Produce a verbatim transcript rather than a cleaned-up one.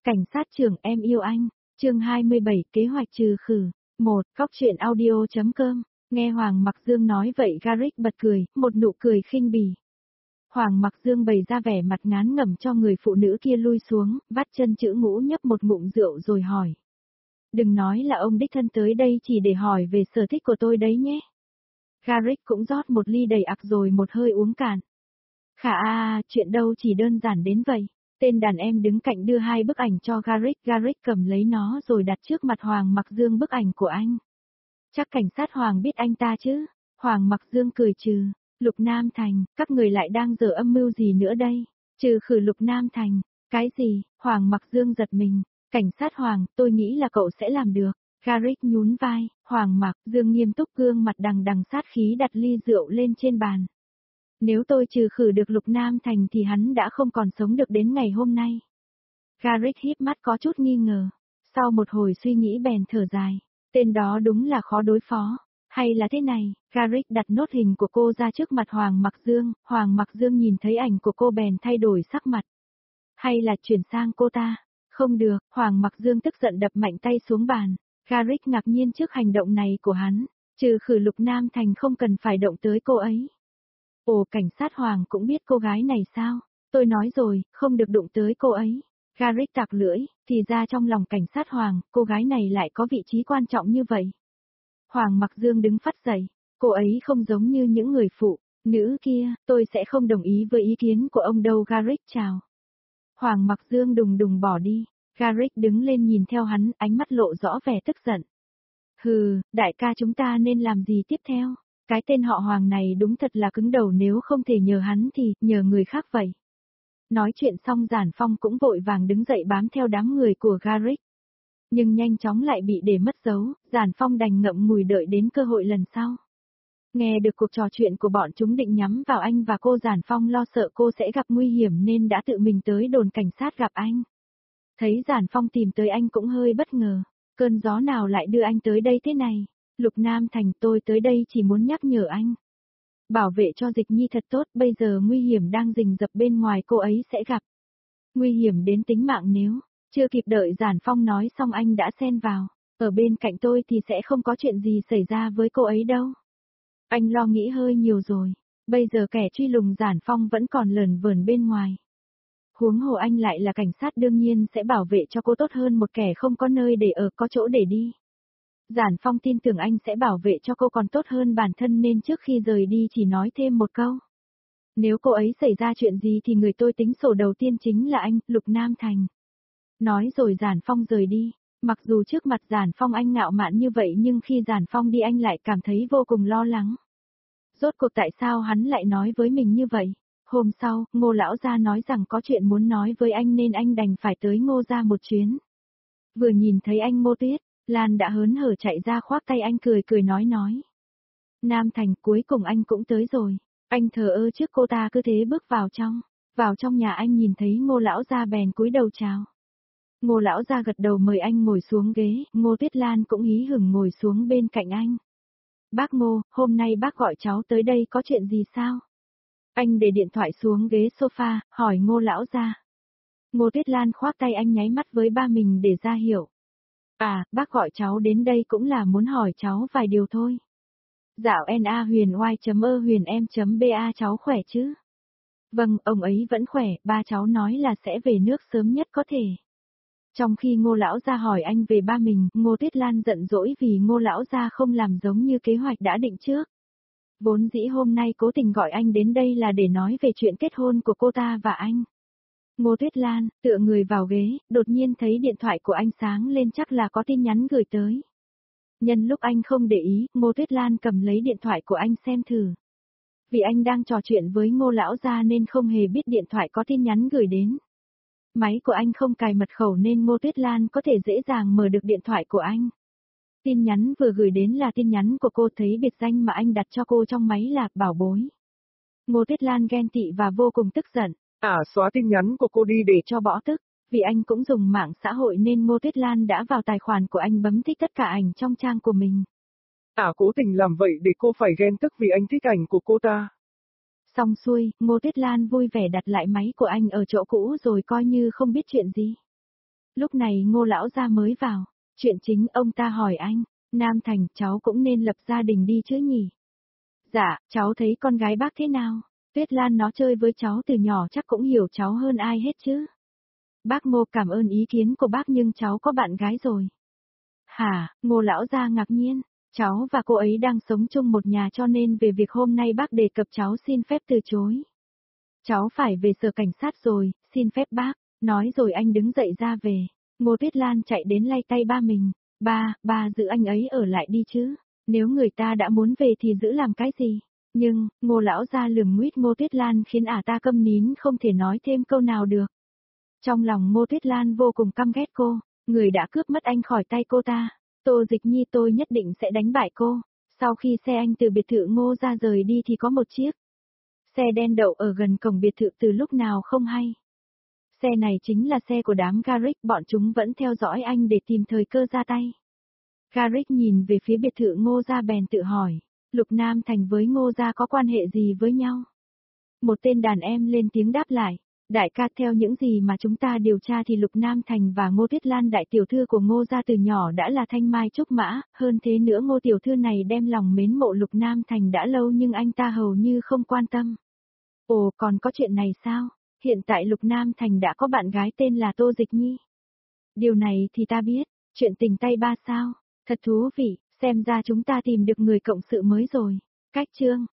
Cảnh sát trưởng em yêu anh, chương hai mươi bảy kế hoạch trừ khử. một. Góc truyện audio.com, nghe Hoàng Mặc Dương nói vậy Garrick bật cười, một nụ cười khinh bỉ. Hoàng Mặc Dương bày ra vẻ mặt ngán ngẩm cho người phụ nữ kia lui xuống, vắt chân chữ ngũ nhấp một ngụm rượu rồi hỏi. Đừng nói là ông đích thân tới đây chỉ để hỏi về sở thích của tôi đấy nhé. Garrick cũng rót một ly đầy ặc rồi một hơi uống cạn. Khả a, chuyện đâu chỉ đơn giản đến vậy. Tên đàn em đứng cạnh đưa hai bức ảnh cho Garrick, Garrick cầm lấy nó rồi đặt trước mặt Hoàng Mặc Dương bức ảnh của anh. Chắc cảnh sát Hoàng biết anh ta chứ? Hoàng Mặc Dương cười trừ. Lục Nam Thành, các người lại đang dở âm mưu gì nữa đây? Trừ khử Lục Nam Thành. Cái gì? Hoàng Mặc Dương giật mình. Cảnh sát Hoàng, tôi nghĩ là cậu sẽ làm được. Garrick nhún vai, Hoàng Mặc Dương nghiêm túc gương mặt đằng đằng sát khí đặt ly rượu lên trên bàn. Nếu tôi trừ khử được Lục Nam Thành thì hắn đã không còn sống được đến ngày hôm nay. Garrick híp mắt có chút nghi ngờ. Sau một hồi suy nghĩ bèn thở dài. Tên đó đúng là khó đối phó. Hay là thế này, Garrick đặt nốt hình của cô ra trước mặt Hoàng Mặc Dương. Hoàng Mặc Dương nhìn thấy ảnh của cô bèn thay đổi sắc mặt. Hay là chuyển sang cô ta? Không được, Hoàng Mặc Dương tức giận đập mạnh tay xuống bàn. Garrick ngạc nhiên trước hành động này của hắn. Trừ khử Lục Nam Thành không cần phải động tới cô ấy. Ồ, cảnh sát Hoàng cũng biết cô gái này sao? Tôi nói rồi, không được đụng tới cô ấy. Garrick tặc lưỡi, thì ra trong lòng cảnh sát Hoàng, cô gái này lại có vị trí quan trọng như vậy. Hoàng Mặc Dương đứng phắt dậy, cô ấy không giống như những người phụ nữ kia, tôi sẽ không đồng ý với ý kiến của ông đâu. Garrick chào. Hoàng Mặc Dương đùng đùng bỏ đi, Garrick đứng lên nhìn theo hắn, ánh mắt lộ rõ vẻ tức giận. Hừ, đại ca chúng ta nên làm gì tiếp theo? Cái tên họ Hoàng này đúng thật là cứng đầu, nếu không thể nhờ hắn thì nhờ người khác vậy. Nói chuyện xong Giản Phong cũng vội vàng đứng dậy bám theo đám người của Garrick. Nhưng nhanh chóng lại bị để mất dấu, Giản Phong đành ngậm ngùi đợi đến cơ hội lần sau. Nghe được cuộc trò chuyện của bọn chúng định nhắm vào anh và cô, Giản Phong lo sợ cô sẽ gặp nguy hiểm nên đã tự mình tới đồn cảnh sát gặp anh. Thấy Giản Phong tìm tới anh cũng hơi bất ngờ, cơn gió nào lại đưa anh tới đây thế này? Lục Nam Thành, tôi tới đây chỉ muốn nhắc nhở anh. Bảo vệ cho Dịch Nhi thật tốt, bây giờ nguy hiểm đang rình rập bên ngoài, cô ấy sẽ gặp. Nguy hiểm đến tính mạng nếu, chưa kịp đợi Giản Phong nói xong anh đã xen vào. Ở bên cạnh tôi thì sẽ không có chuyện gì xảy ra với cô ấy đâu. Anh lo nghĩ hơi nhiều rồi, bây giờ kẻ truy lùng Giản Phong vẫn còn lởn vởn bên ngoài. Huống hồ anh lại là cảnh sát, đương nhiên sẽ bảo vệ cho cô tốt hơn một kẻ không có nơi để ở, có chỗ để đi. Giản Phong tin tưởng anh sẽ bảo vệ cho cô còn tốt hơn bản thân nên trước khi rời đi chỉ nói thêm một câu. Nếu cô ấy xảy ra chuyện gì thì người tôi tính sổ đầu tiên chính là anh, Lục Nam Thành. Nói rồi Giản Phong rời đi. Mặc dù trước mặt Giản Phong anh ngạo mạn như vậy nhưng khi Giản Phong đi anh lại cảm thấy vô cùng lo lắng. Rốt cuộc tại sao hắn lại nói với mình như vậy? Hôm sau, Ngô lão gia nói rằng có chuyện muốn nói với anh nên anh đành phải tới Ngô gia một chuyến. Vừa nhìn thấy anh Ngô Tuyết, Lan đã hớn hở chạy ra khoác tay anh cười cười nói nói. Nam Thành, cuối cùng anh cũng tới rồi. Anh thờ ơ trước cô ta cứ thế bước vào trong. Vào trong nhà anh nhìn thấy Ngô lão gia bèn cúi đầu chào. Ngô lão gia gật đầu mời anh ngồi xuống ghế, Ngô Tuyết Lan cũng hí hửng ngồi xuống bên cạnh anh. Bác Ngô, hôm nay bác gọi cháu tới đây có chuyện gì sao? Anh để điện thoại xuống ghế sofa, hỏi Ngô lão gia. Ngô Tuyết Lan khoác tay anh nháy mắt với ba mình để ra hiểu. À, bác gọi cháu đến đây cũng là muốn hỏi cháu vài điều thôi. Dạo na huyền y.ơ huyền em.ba cháu khỏe chứ? Vâng, ông ấy vẫn khỏe, ba cháu nói là sẽ về nước sớm nhất có thể. Trong khi Ngô lão gia hỏi anh về ba mình, Ngô Tuyết Lan giận dỗi vì Ngô lão gia không làm giống như kế hoạch đã định trước. Vốn dĩ hôm nay cố tình gọi anh đến đây là để nói về chuyện kết hôn của cô ta và anh. Ngô Tuyết Lan, tựa người vào ghế, đột nhiên thấy điện thoại của anh sáng lên, chắc là có tin nhắn gửi tới. Nhân lúc anh không để ý, Ngô Tuyết Lan cầm lấy điện thoại của anh xem thử. Vì anh đang trò chuyện với Ngô lão gia nên không hề biết điện thoại có tin nhắn gửi đến. Máy của anh không cài mật khẩu nên Ngô Tuyết Lan có thể dễ dàng mở được điện thoại của anh. Tin nhắn vừa gửi đến là tin nhắn của cô, thấy biệt danh mà anh đặt cho cô trong máy là Bảo Bối. Ngô Tuyết Lan ghen tị và vô cùng tức giận. À, xóa tin nhắn của cô đi để cho bỏ tức. Vì anh cũng dùng mạng xã hội nên Ngô Tuyết Lan đã vào tài khoản của anh bấm thích tất cả ảnh trong trang của mình. À, cố tình làm vậy để cô phải ghen tức vì anh thích ảnh của cô ta. Xong xuôi, Ngô Tuyết Lan vui vẻ đặt lại máy của anh ở chỗ cũ rồi coi như không biết chuyện gì. Lúc này Ngô lão gia mới vào. Chuyện chính ông ta hỏi anh, Nam Thành cháu cũng nên lập gia đình đi chứ nhỉ? Dạ, cháu thấy con gái bác thế nào? Tuyết Lan nó chơi với cháu từ nhỏ chắc cũng hiểu cháu hơn ai hết chứ. Bác Ngô cảm ơn ý kiến của bác nhưng cháu có bạn gái rồi. Hả, Ngô lão gia ngạc nhiên, cháu và cô ấy đang sống chung một nhà cho nên về việc hôm nay bác đề cập cháu xin phép từ chối. Cháu phải về sở cảnh sát rồi, xin phép bác, nói rồi anh đứng dậy ra về. Ngô Tuyết Lan chạy đến lay tay ba mình, ba, ba giữ anh ấy ở lại đi chứ, nếu người ta đã muốn về thì giữ làm cái gì. Nhưng, Ngô lão gia lườm nguyết Ngô Tuyết Lan khiến ả ta câm nín không thể nói thêm câu nào được. Trong lòng Ngô Tuyết Lan vô cùng căm ghét cô, người đã cướp mất anh khỏi tay cô ta. Tô Dịch Nhi tôi nhất định sẽ đánh bại cô. Sau khi xe anh từ biệt thự Ngô ra rời đi thì có một chiếc xe đen đậu ở gần cổng biệt thự từ lúc nào không hay. Xe này chính là xe của đám Garrick, bọn chúng vẫn theo dõi anh để tìm thời cơ ra tay. Garrick nhìn về phía biệt thự Ngô gia bèn tự hỏi, Lục Nam Thành với Ngô gia có quan hệ gì với nhau? Một tên đàn em lên tiếng đáp lại, đại ca theo những gì mà chúng ta điều tra thì Lục Nam Thành và Ngô Tuyết Lan đại tiểu thư của Ngô gia từ nhỏ đã là thanh mai trúc mã, hơn thế nữa Ngô tiểu thư này đem lòng mến mộ Lục Nam Thành đã lâu nhưng anh ta hầu như không quan tâm. Ồ, còn có chuyện này sao? Hiện tại Lục Nam Thành đã có bạn gái tên là Tô Dịch Nhi. Điều này thì ta biết, chuyện tình tay ba sao? Thật thú vị, xem ra chúng ta tìm được người cộng sự mới rồi. Cách chương